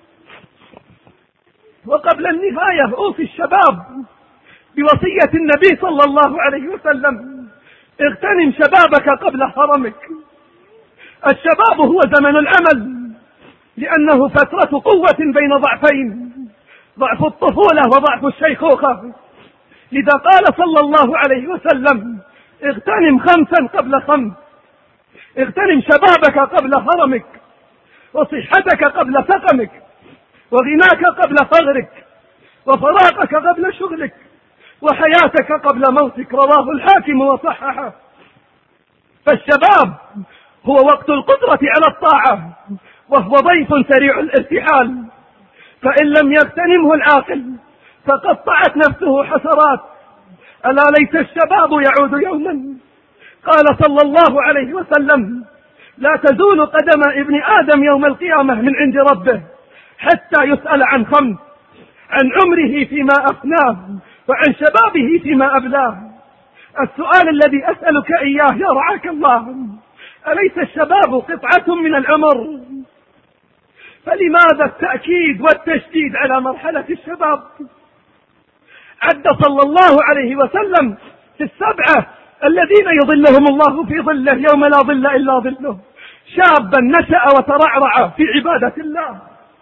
S2: وقبل النهاية أوصي الشباب بوصية النبي صلى الله عليه وسلم: اغتنم شبابك قبل هرمك. الشباب هو زمن العمل، لأنه فترة قوة بين ضعفين، ضعف الطفولة وضعف الشيخوخة. لذا قال صلى الله عليه وسلم: اغتنم خمسا قبل خمس، اغتنم شبابك قبل هرمك، وصحتك قبل سقمك، وغناك قبل فقرك، وفراغك قبل شغلك، وحياتك قبل موتك. رواه الحاكم وصححه. فالشباب هو وقت القدرة على الطاعة، وهو ضيف سريع الارتحال، فإن لم يغتنمه العاقل فقطعت نفسه حسرات. ألا ليت الشباب يعود يوما. قال صلى الله عليه وسلم: لا تزول قدم ابن آدم يوم القيامة من عند ربه حتى يسأل عن خمس: عن عمره فيما أفناه، وعن شبابه فيما أبلاه. السؤال الذي أسألك إياه يا رعاك الله: أليس الشباب قطعة من العمر؟ فلماذا التأكيد والتشديد على مرحلة الشباب؟ عد صلى الله عليه وسلم في السبعة الذين يظلهم الله في ظله يوم لا ظل إلا ظله: شابا نشأ وترعرع في عبادة الله.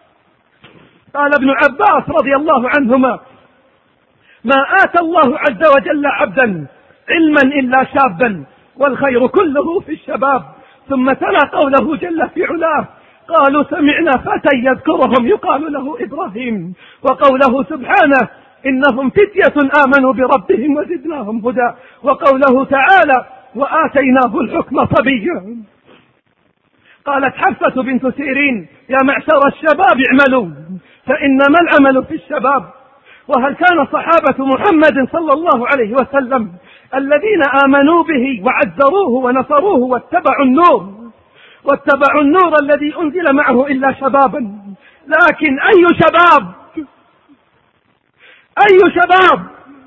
S2: قال ابن عباس رضي الله عنهما: ما آتى الله عز وجل عبدا علما إلا شابا، والخير كله في الشباب. ثم تلا قوله جل في علاه: قالوا سمعنا فتى يذكرهم يقال له إبراهيم. وقوله سبحانه: إنهم فتية آمنوا بربهم وزدناهم هدى. وقوله تعالى: وآتيناه الحكم صبيا. قالت حفصة بنت سيرين: يا معشر الشباب اعملوا، فإنما العمل في الشباب. وهل كان صحابة محمد صلى الله عليه وسلم الذين آمنوا به وعزروه ونصروه واتبعوا النور واتبعوا النور الذي أنزل معه إلا شبابا؟ لكن أي شباب؟ أي شباب؟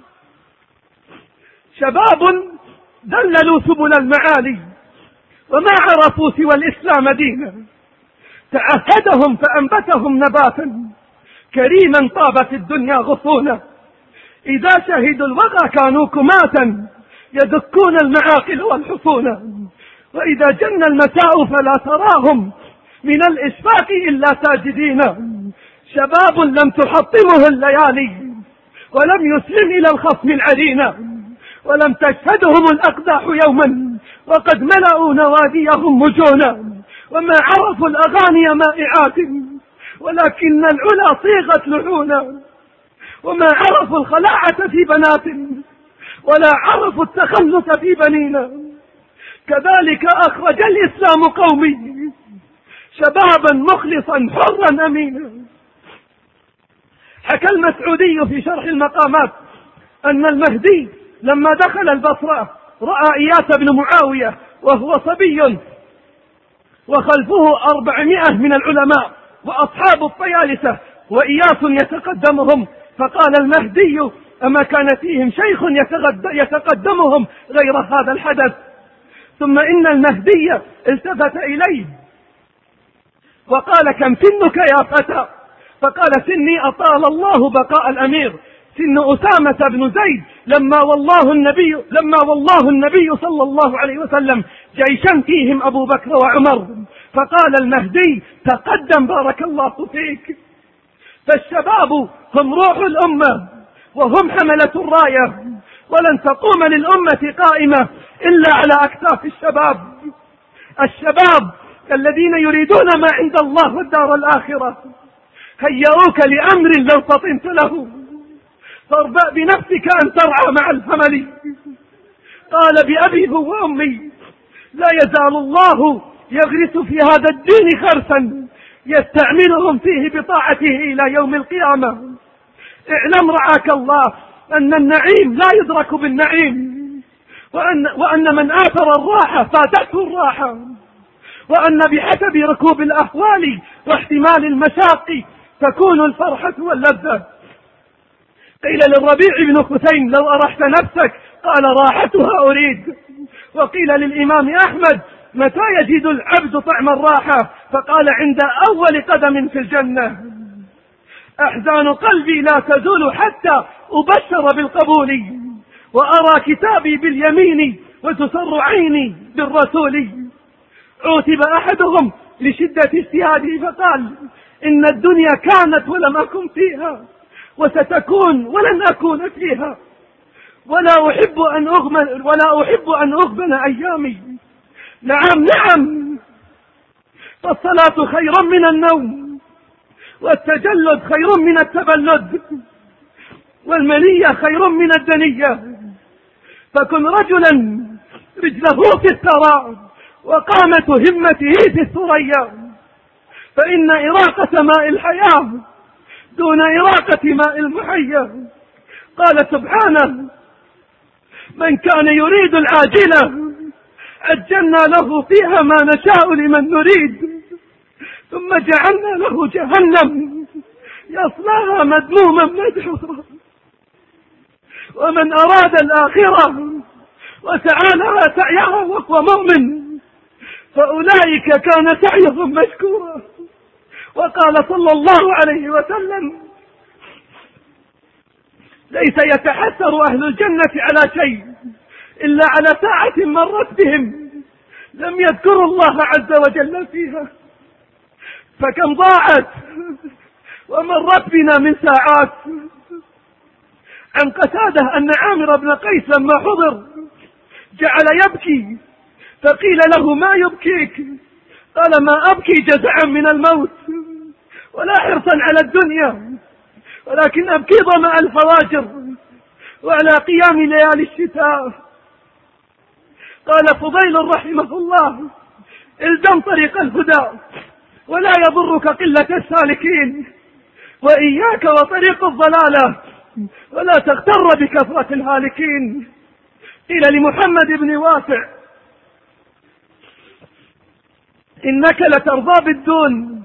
S2: شباب دللوا سبل المعالي وما عرفوا سوى الإسلام دينا، تعهدهم فأنبتهم نباتا كريما طابت الدنيا غصونا. إذا شهدوا الوغى كانوا كماتا يدكون المعاقل والحصون، وإذا جن المساء فلا تراهم من الإشفاق إلا ساجدين. شباب لم تحطمه الليالي ولم يسلم إلى الخصم العلينا، ولم تشهدهم الأقداح يوما وقد ملأوا نواديهم مجونا. وما عرفوا الأغاني مائعات ولكن العلا صيغت لحونا، وما عرفوا الخلاعة في بنات ولا عرفوا التخلص في بنينا. كذلك أخرج الإسلام قومي شبابا مخلصا حرا أمينا. حكى المسعودي في شرح المقامات أن المهدي لما دخل البصرة رأى إياس بن معاوية وهو صبي وخلفه أربعمائة من العلماء وأصحاب الطيالسة وإياس يتقدمهم، فقال المهدي: أما كان فيهم شيخ يتقدمهم غير هذا الحدث؟ ثم إن المهدي التفت إليه وقال: كم سنك يا فتى؟ فقال: سني أطال الله بقاء الأمير، سن أسامة بن زيد لما والله النبي لما والله النبي صلى الله عليه وسلم جيشا فيهم أبو بكر وعمر. فقال المهدي: تقدم بارك الله فيك. فالشباب هم روح الأمة وهم حملة الراية، ولن تقوم للأمة قائمة إلا على أكتاف الشباب. الشباب الذين يريدون ما عند الله والدار الآخرة هيئوك لأمر لو فطنت له، فاربأ بنفسك أن ترعى مع الحمل. قال بأبي هو أمي: لا يزال الله يغرس في هذا الدين خرسا يستعملهم فيه بطاعته إلى يوم القيامة. اعلم رعاك الله أن النعيم لا يدرك بالنعيم، وأن, وأن من آثر الراحة فاتته الراحة، وأن بحسب ركوب الأهوال واحتمال المشاق تكون الفرحة واللذة. قيل للربيع بن خثيم: لو أرحت نفسك؟ قال: راحتها أريد. وقيل للإمام أحمد: متى يجد العبد طعم الراحة؟ فقال: عند أول قدم في الجنة. أحزان قلبي لا تزول حتى أبشر بالقبول، وأرى كتابي باليمين وتسر عيني بالرسول. عوتب أحدهم لشدة اجتهاده فقال: إن الدنيا كانت ولم أكن فيها، وستكون ولن أكون فيها، ولا أحب أن أغمن ولا أحب أن أغبن أيامي. نعم نعم، فالصلاة خير من النوم، والتجلد خير من التبلد، والمنية خير من الدنية. فكن رجلا رجله في الثرى وقامة همته في الثريا، فإن إراقة ماء الحياة دون إراقة ماء المحيا. قال سبحانه: من كان يريد العاجلة عجلنا له فيها ما نشاء لمن نريد، ثم جعلنا له جهنم يصلاها مذموما مدحورا. ومن أراد الآخرة وسعى لها سعيها وهو مؤمن فأولئك كان سعيهم مشكورا. وقال صلى الله عليه وسلم: ليس يتحسر أهل الجنة على شيء إلا على ساعة مرت بهم لم يذكروا الله عز وجل فيها، فكم ضاعت ومرت بنا من ساعات. عن قتادة أن عامر بن قيس لما حضر جعل يبكي، فقيل له: ما يبكيك؟ قال: ما أبكي جزعا من الموت ولا حرصا على الدنيا، ولكن أبكي ظمأ الفواجر وعلى قيام ليالي الشتاء. قال فضيل رحمه الله: الزم طريق الهدى ولا يضرك قلة السالكين، وإياك وطريق الضلالة ولا تغتر بكثرة الهالكين. قيل لمحمد بن واسع: إنك لترضى بالدون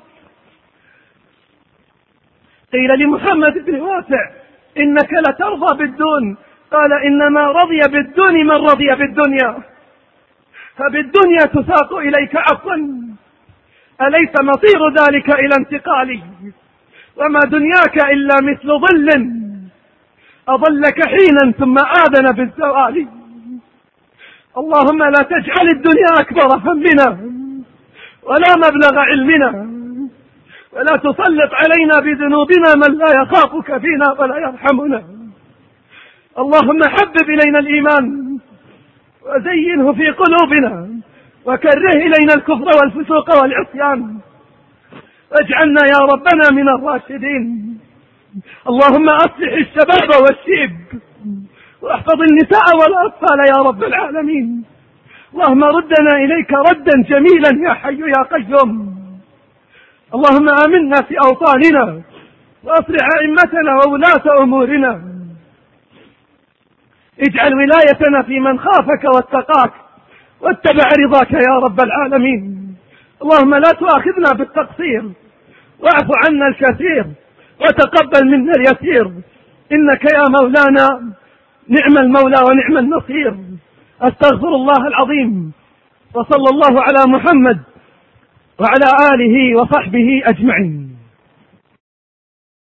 S2: قيل لمحمد بن واسع إنك لترضى بالدون قال: إنما رضي بالدون من رضي بالدنيا، فبالدنيا تساق إليك عفوا، أليس مصير ذلك إلى انتقالي، وما دنياك إلا مثل ظل أظلك حينا ثم آذن بالزوال. اللهم لا تجعل الدنيا أكبر همنا ولا مبلغ علمنا، ولا تسلط علينا بذنوبنا من لا يخافك فينا ولا يرحمنا. اللهم حبب إلينا الإيمان وزينه في قلوبنا، وكره إلينا الكفر والفسوق والعصيان، واجعلنا يا ربنا من الراشدين. اللهم أصلح الشباب والشيب، واحفظ النساء والأطفال يا رب العالمين. اللهم ردنا إليك ردا جميلا يا حي يا قيوم. اللهم آمنا في أوطاننا، وأصلح أئمتنا وولاة أمورنا. اجعل ولايتنا في من خافك واتقاك واتبع رضاك يا رب العالمين. اللهم لا تؤاخذنا بالتقصير، واعف عنا الكثير، وتقبل منا اليسير، إنك يا مولانا نعم المولى ونعم النصير. أستغفر الله العظيم، وصلى الله على محمد وعلى آله وصحبه أجمعين.